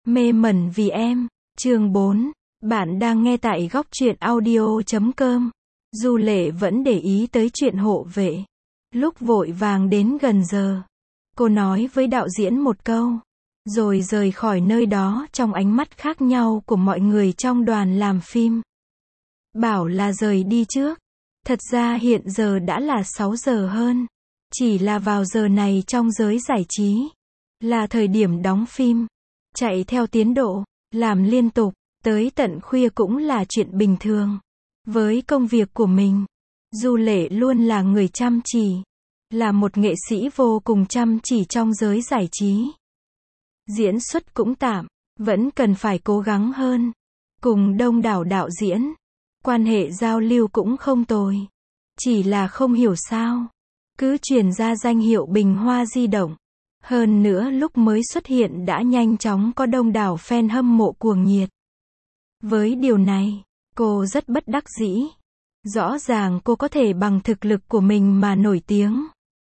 Mê mẩn vì em, chương 4. Bạn đang nghe tại góc truyện audio.com. Du Lệ vẫn để ý tới chuyện hộ vệ. Lúc vội vàng đến gần giờ, cô nói với đạo diễn một câu, rồi rời khỏi nơi đó trong ánh mắt khác nhau của mọi người trong đoàn làm phim. Bảo là rời đi trước. Thật ra hiện giờ đã là 6 giờ hơn. Chỉ là vào giờ này trong giới giải trí, là thời điểm đóng phim. Chạy theo tiến độ, làm liên tục, tới tận khuya cũng là chuyện bình thường. Với công việc của mình, Du Lệ luôn là người chăm chỉ, là một nghệ sĩ vô cùng chăm chỉ trong giới giải trí. Diễn xuất cũng tạm, vẫn cần phải cố gắng hơn. Cùng đông đảo đạo diễn, quan hệ giao lưu cũng không tồi. Chỉ là không hiểu sao, cứ truyền ra danh hiệu bình hoa di động. Hơn nữa lúc mới xuất hiện đã nhanh chóng có đông đảo fan hâm mộ cuồng nhiệt. Với điều này, cô rất bất đắc dĩ. Rõ ràng cô có thể bằng thực lực của mình mà nổi tiếng.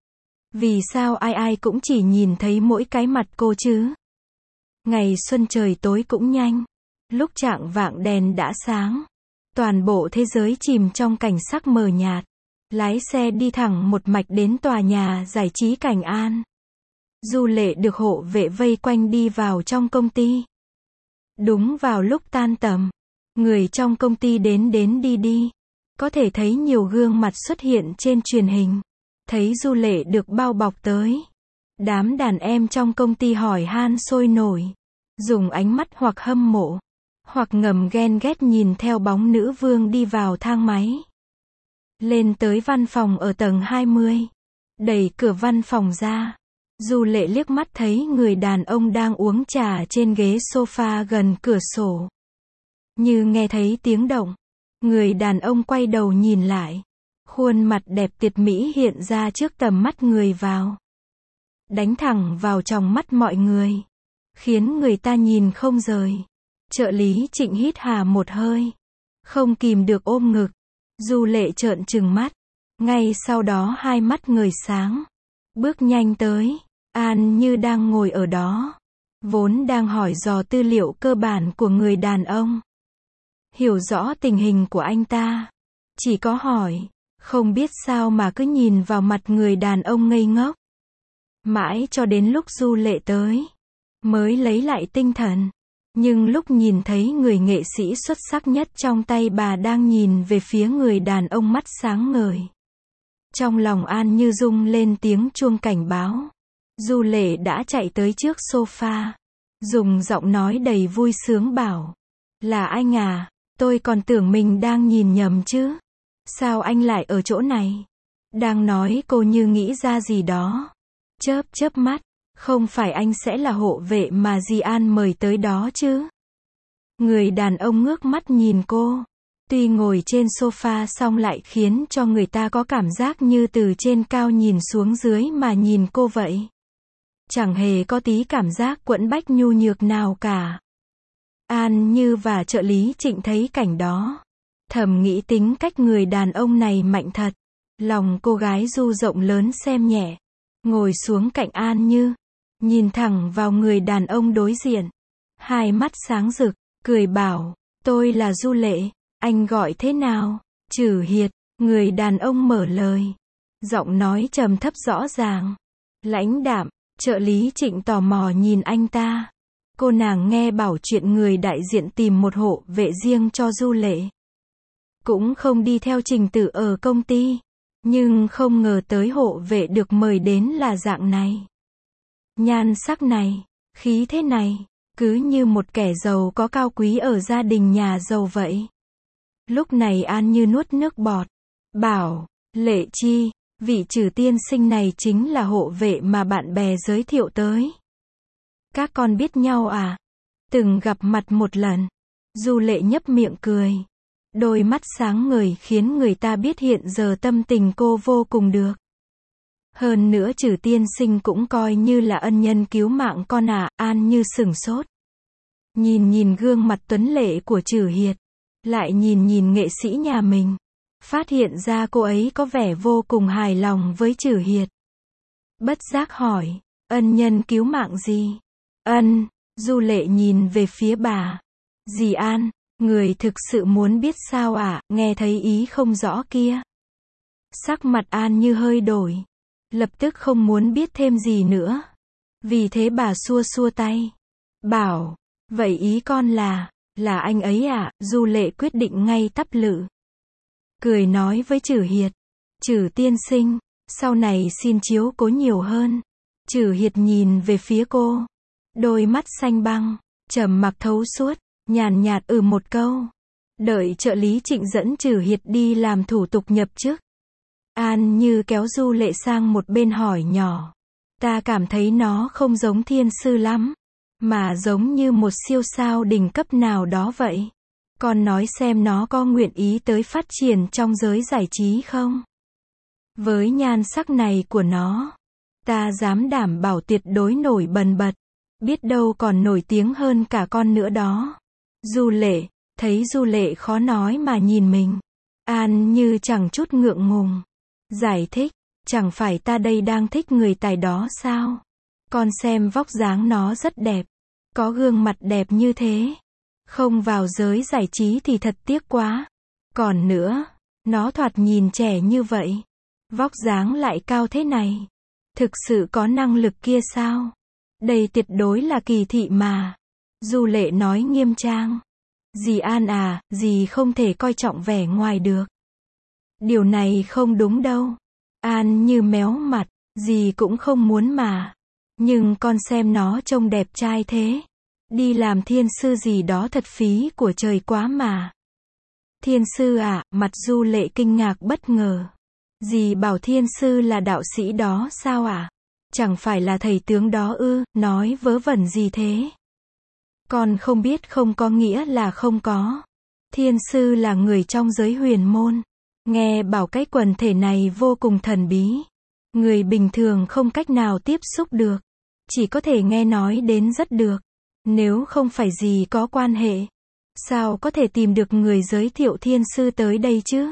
Vì sao ai ai cũng chỉ nhìn thấy mỗi cái mặt cô chứ? Ngày xuân trời tối cũng nhanh. Lúc chạng vạng đèn đã sáng. Toàn bộ thế giới chìm trong cảnh sắc mờ nhạt. Lái xe đi thẳng một mạch đến tòa nhà giải trí Cảnh An. Du Lệ được hộ vệ vây quanh đi vào trong công ty. Đúng vào lúc tan tầm, người trong công ty đến đi đi. Có thể thấy nhiều gương mặt xuất hiện trên truyền hình. Thấy Du Lệ được bao bọc tới. Đám đàn em trong công ty hỏi han sôi nổi. Dùng ánh mắt hoặc hâm mộ, hoặc ngầm ghen ghét nhìn theo bóng nữ vương đi vào thang máy. Lên tới văn phòng ở tầng 20. Đẩy cửa văn phòng ra. Du Lệ liếc mắt thấy người đàn ông đang uống trà trên ghế sofa gần cửa sổ. Như nghe thấy tiếng động, người đàn ông quay đầu nhìn lại. Khuôn mặt đẹp tuyệt mỹ hiện ra trước tầm mắt người vào. Đánh thẳng vào tròng mắt mọi người, khiến người ta nhìn không rời. Trợ lý Trịnh hít hà một hơi, không kìm được ôm ngực. Du Lệ trợn trừng mắt, ngay sau đó hai mắt ngời sáng, bước nhanh tới. An Như đang ngồi ở đó, vốn đang hỏi dò tư liệu cơ bản của người đàn ông. Hiểu rõ tình hình của anh ta, chỉ có hỏi, không biết sao mà cứ nhìn vào mặt người đàn ông ngây ngốc. Mãi cho đến lúc Du Lệ tới, mới lấy lại tinh thần. Nhưng lúc nhìn thấy người nghệ sĩ xuất sắc nhất trong tay bà đang nhìn về phía người đàn ông mắt sáng ngời, trong lòng An Như rung lên tiếng chuông cảnh báo. Du Lệ đã chạy tới trước sofa, dùng giọng nói đầy vui sướng bảo, là anh à, tôi còn tưởng mình đang nhìn nhầm chứ. Sao anh lại ở chỗ này? Đang nói cô như nghĩ ra gì đó. Chớp chớp mắt, không phải anh sẽ là hộ vệ mà dì An mời tới đó chứ? Người đàn ông ngước mắt nhìn cô. Tuy ngồi trên sofa song lại khiến cho người ta có cảm giác như từ trên cao nhìn xuống dưới mà nhìn cô vậy. Chẳng hề có tí cảm giác quẫn bách nhu nhược nào cả. An Như và trợ lý Trịnh thấy cảnh đó, thầm nghĩ tính cách người đàn ông này mạnh thật. Lòng cô gái Du rộng lớn xem nhẹ. Ngồi xuống cạnh An Như, nhìn thẳng vào người đàn ông đối diện. Hai mắt sáng rực, cười bảo, tôi là Du Lệ, anh gọi thế nào? Trử Hiệt. Người đàn ông mở lời. Giọng nói trầm thấp rõ ràng, lãnh đạm. Trợ lý Trịnh tò mò nhìn anh ta. Cô nàng nghe bảo chuyện người đại diện tìm một hộ vệ riêng cho Du Lệ. Cũng không đi theo trình tự ở công ty. Nhưng không ngờ tới hộ vệ được mời đến là dạng này. Nhan sắc này, khí thế này, cứ như một kẻ giàu có cao quý ở gia đình nhà giàu vậy. Lúc này An Như nuốt nước bọt, bảo, Lệ Chi, vị Trử tiên sinh này chính là hộ vệ mà bạn bè giới thiệu tới. Các con biết nhau à? Từng gặp mặt một lần. Du Lệ nhấp miệng cười. Đôi mắt sáng ngời khiến người ta biết hiện giờ tâm tình cô vô cùng được. Hơn nữa Trử tiên sinh cũng coi như là ân nhân cứu mạng con à. An Như sửng sốt. Nhìn gương mặt tuấn lệ của Trử Hiệt. Lại nhìn nghệ sĩ nhà mình. Phát hiện ra cô ấy có vẻ vô cùng hài lòng với Trử Hiệt. Bất giác hỏi, ân nhân cứu mạng gì? Du Lệ nhìn về phía bà. Dì An, người thực sự muốn biết sao ạ, nghe thấy ý không rõ kia. Sắc mặt An Như hơi đổi. Lập tức không muốn biết thêm gì nữa. Vì thế bà xua xua tay. Bảo, vậy ý con là anh ấy à, Du Lệ quyết định ngay tắp lự. Cười nói với Trử Hiệt. Trử tiên sinh, sau này xin chiếu cố nhiều hơn. Trử Hiệt nhìn về phía cô. Đôi mắt xanh băng, trầm mặc thấu suốt, nhàn nhạt một câu. Đợi trợ lý Trịnh dẫn Trử Hiệt đi làm thủ tục nhập chức. An Như kéo Du Lệ sang một bên hỏi nhỏ. Ta cảm thấy nó không giống thiên sư lắm, mà giống như một siêu sao đỉnh cấp nào đó vậy. Con nói xem nó có nguyện ý tới phát triển trong giới giải trí không? Với nhan sắc này của nó, ta dám đảm bảo tuyệt đối nổi bần bật. Biết đâu còn nổi tiếng hơn cả con nữa đó. Du Lệ, thấy Du Lệ khó nói mà nhìn mình. An Như chẳng chút ngượng ngùng. Giải thích, chẳng phải ta đây đang thích người tài đó sao? Con xem vóc dáng nó rất đẹp. Có gương mặt đẹp như thế. Không vào giới giải trí thì thật tiếc quá. Còn nữa, nó thoạt nhìn trẻ như vậy. Vóc dáng lại cao thế này. Thực sự có năng lực kia sao? Đây tuyệt đối là kỳ thị mà. Du Lệ nói nghiêm trang. Dì An à, dì không thể coi trọng vẻ ngoài được. Điều này không đúng đâu. An Như méo mặt, dì cũng không muốn mà. Nhưng con xem nó trông đẹp trai thế. Đi làm thiên sư gì đó thật phí của trời quá mà. Thiên sư à, mặt Du Lệ kinh ngạc bất ngờ. Dì bảo thiên sư là đạo sĩ đó sao à? Chẳng phải là thầy tướng đó ư, nói vớ vẩn gì thế? Con không biết không có nghĩa là không có. Thiên sư là người trong giới huyền môn. Nghe bảo cái quần thể này vô cùng thần bí. Người bình thường không cách nào tiếp xúc được. Chỉ có thể nghe nói đến rất được. Nếu không phải gì có quan hệ, sao có thể tìm được người giới thiệu thiên sư tới đây chứ?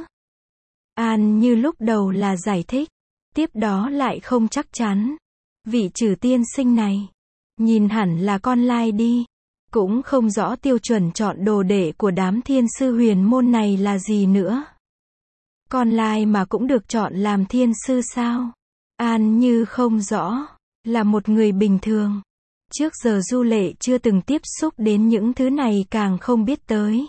An Như lúc đầu là giải thích, tiếp đó lại không chắc chắn. Vị Trử tiên sinh này, nhìn hẳn là con lai đi. Cũng không rõ tiêu chuẩn chọn đồ đệ của đám thiên sư huyền môn này là gì nữa. Con lai mà cũng được chọn làm thiên sư sao? An Như không rõ, là một người bình thường. Trước giờ Du Lệ chưa từng tiếp xúc đến những thứ này càng không biết tới.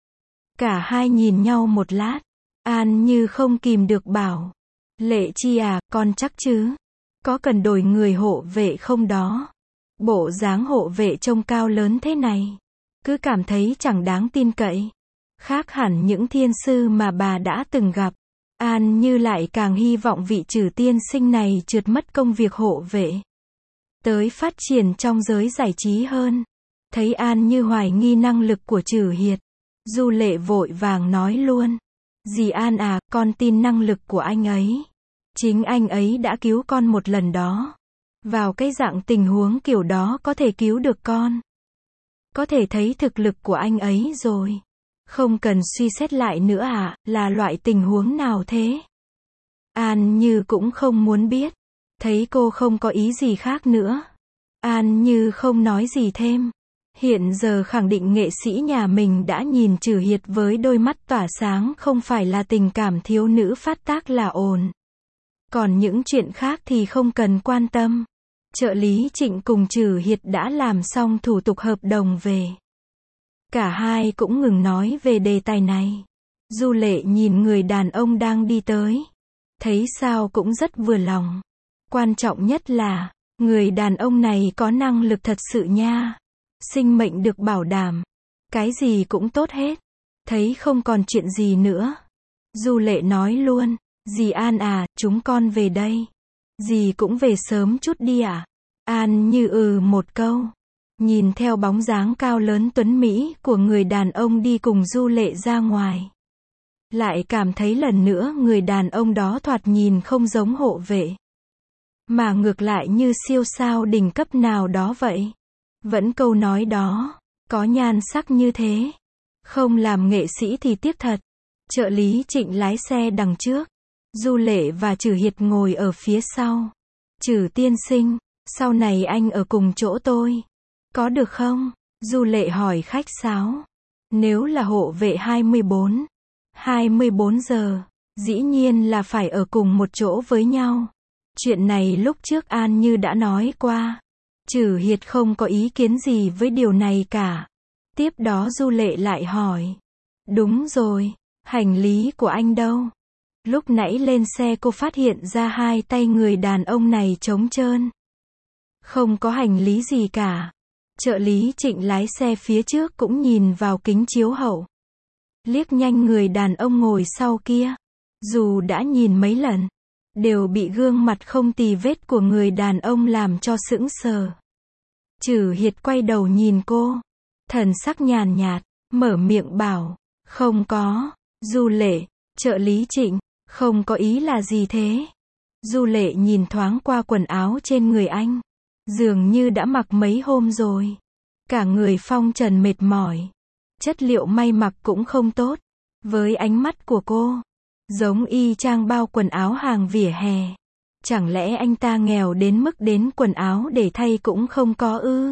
Cả hai nhìn nhau một lát. An Như không kìm được bảo. Lệ Chi à, con chắc chứ? Có cần đổi người hộ vệ không đó? Bộ dáng hộ vệ trông cao lớn thế này. Cứ cảm thấy chẳng đáng tin cậy. Khác hẳn những thiên sư mà bà đã từng gặp. An Như lại càng hy vọng vị Trử tiên sinh này trượt mất công việc hộ vệ. Tới phát triển trong giới giải trí hơn. Thấy An Như hoài nghi năng lực của Trử Hiệt. Du Lệ vội vàng nói luôn. Dì An à, con tin năng lực của anh ấy. Chính anh ấy đã cứu con một lần đó. Vào cái dạng tình huống kiểu đó có thể cứu được con. Có thể thấy thực lực của anh ấy rồi. Không cần suy xét lại nữa à, là loại tình huống nào thế? An Như cũng không muốn biết. Thấy cô không có ý gì khác nữa. An Như không nói gì thêm. Hiện giờ khẳng định nghệ sĩ nhà mình đã nhìn Trử Hiệt với đôi mắt tỏa sáng không phải là tình cảm thiếu nữ phát tác là ổn. Còn những chuyện khác thì không cần quan tâm. Trợ lý Trịnh cùng Trử Hiệt đã làm xong thủ tục hợp đồng về. Cả hai cũng ngừng nói về đề tài này. Du Lệ nhìn người đàn ông đang đi tới. Thấy sao cũng rất vừa lòng. Quan trọng nhất là, người đàn ông này có năng lực thật sự nha. Sinh mệnh được bảo đảm. Cái gì cũng tốt hết. Thấy không còn chuyện gì nữa. Du Lệ nói luôn. Dì An à, chúng con về đây. Dì cũng về sớm chút đi à? An Như một câu. Nhìn theo bóng dáng cao lớn tuấn Mỹ của người đàn ông đi cùng Du Lệ ra ngoài. Lại cảm thấy lần nữa người đàn ông đó thoạt nhìn không giống hộ vệ. Mà ngược lại như siêu sao đỉnh cấp nào đó vậy. Vẫn câu nói đó, có nhan sắc như thế. Không làm nghệ sĩ thì tiếc thật. Trợ lý Trịnh lái xe đằng trước. Du Lệ và Trử Hiệt ngồi ở phía sau. Trử tiên sinh, sau này anh ở cùng chỗ tôi. Có được không? Du Lệ hỏi khách sáo. Nếu là hộ vệ 24 giờ, dĩ nhiên là phải ở cùng một chỗ với nhau. Chuyện này lúc trước An Như đã nói qua. Trử Hiệt không có ý kiến gì với điều này cả. Tiếp đó Du Lệ lại hỏi. Đúng rồi, hành lý của anh đâu? Lúc nãy lên xe cô phát hiện ra hai tay người đàn ông này trống trơn. Không có hành lý gì cả. Trợ lý Trịnh lái xe phía trước cũng nhìn vào kính chiếu hậu. Liếc nhanh người đàn ông ngồi sau kia. Dù đã nhìn mấy lần, đều bị gương mặt không tì vết của người đàn ông làm cho sững sờ. Trử Hiệt quay đầu nhìn cô. Thần sắc nhàn nhạt, mở miệng bảo. Không có. Du Lệ, trợ lý Trịnh, không có ý là gì thế? Du Lệ nhìn thoáng qua quần áo trên người anh. Dường như đã mặc mấy hôm rồi. Cả người phong trần mệt mỏi. Chất liệu may mặc cũng không tốt. Với ánh mắt của cô, giống y chang bao quần áo hàng vỉa hè. Chẳng lẽ anh ta nghèo đến mức đến quần áo để thay cũng không có ư?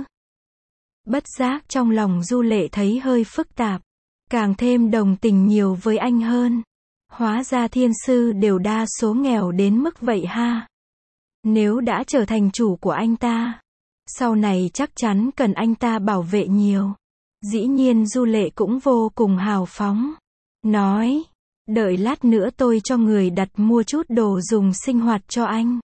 Bất giác trong lòng Du Lệ thấy hơi phức tạp. Càng thêm đồng tình nhiều với anh hơn. Hóa ra thiên sư đều đa số nghèo đến mức vậy ha. Nếu đã trở thành chủ của anh ta, sau này chắc chắn cần anh ta bảo vệ nhiều. Dĩ nhiên Du Lệ cũng vô cùng hào phóng. Nói, đợi lát nữa tôi cho người đặt mua chút đồ dùng sinh hoạt cho anh.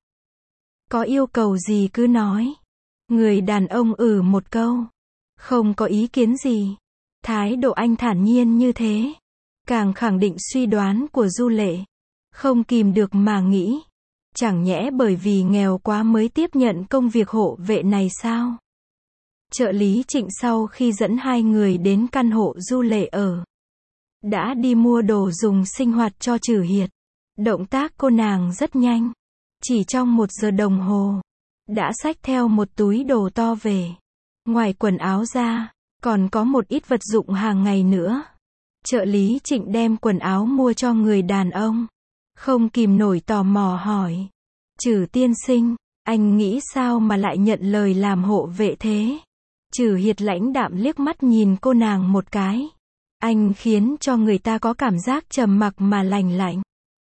Có yêu cầu gì cứ nói. Người đàn ông một câu. Không có ý kiến gì. Thái độ anh thản nhiên như thế, càng khẳng định suy đoán của Du Lệ. Không kìm được mà nghĩ. Chẳng nhẽ bởi vì nghèo quá mới tiếp nhận công việc hộ vệ này sao? Trợ lý Trịnh sau khi dẫn hai người đến căn hộ Du Lệ ở, đã đi mua đồ dùng sinh hoạt cho Trử Hiệt. Động tác cô nàng rất nhanh. Chỉ trong 1 giờ đồng hồ, đã xách theo một túi đồ to về. Ngoài quần áo ra, còn có một ít vật dụng hàng ngày nữa. Trợ lý Trịnh đem quần áo mua cho người đàn ông. Không kìm nổi tò mò hỏi. Trử tiên sinh, anh nghĩ sao mà lại nhận lời làm hộ vệ thế? Trử Hiệt lãnh đạm liếc mắt nhìn cô nàng một cái. Anh khiến cho người ta có cảm giác trầm mặc mà lành lạnh.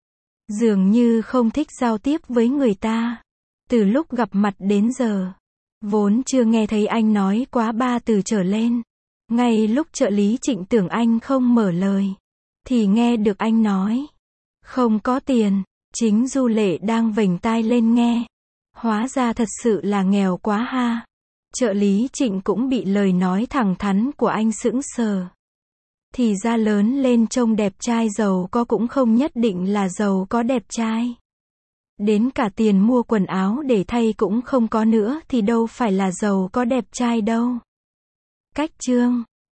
Dường như không thích giao tiếp với người ta. Từ lúc gặp mặt đến giờ, vốn chưa nghe thấy anh nói quá 3 từ trở lên. Ngay lúc trợ lý Trịnh tưởng anh không mở lời, thì nghe được anh nói. Không có tiền. Chính Du Lệ đang vểnh tai lên nghe. Hóa ra thật sự là nghèo quá ha. Trợ lý Trịnh cũng bị lời nói thẳng thắn của anh sững sờ. Thì ra lớn lên trông đẹp trai giàu có cũng không nhất định là giàu có đẹp trai. Đến cả tiền mua quần áo để thay cũng không có nữa thì đâu phải là giàu có đẹp trai đâu. Cách chương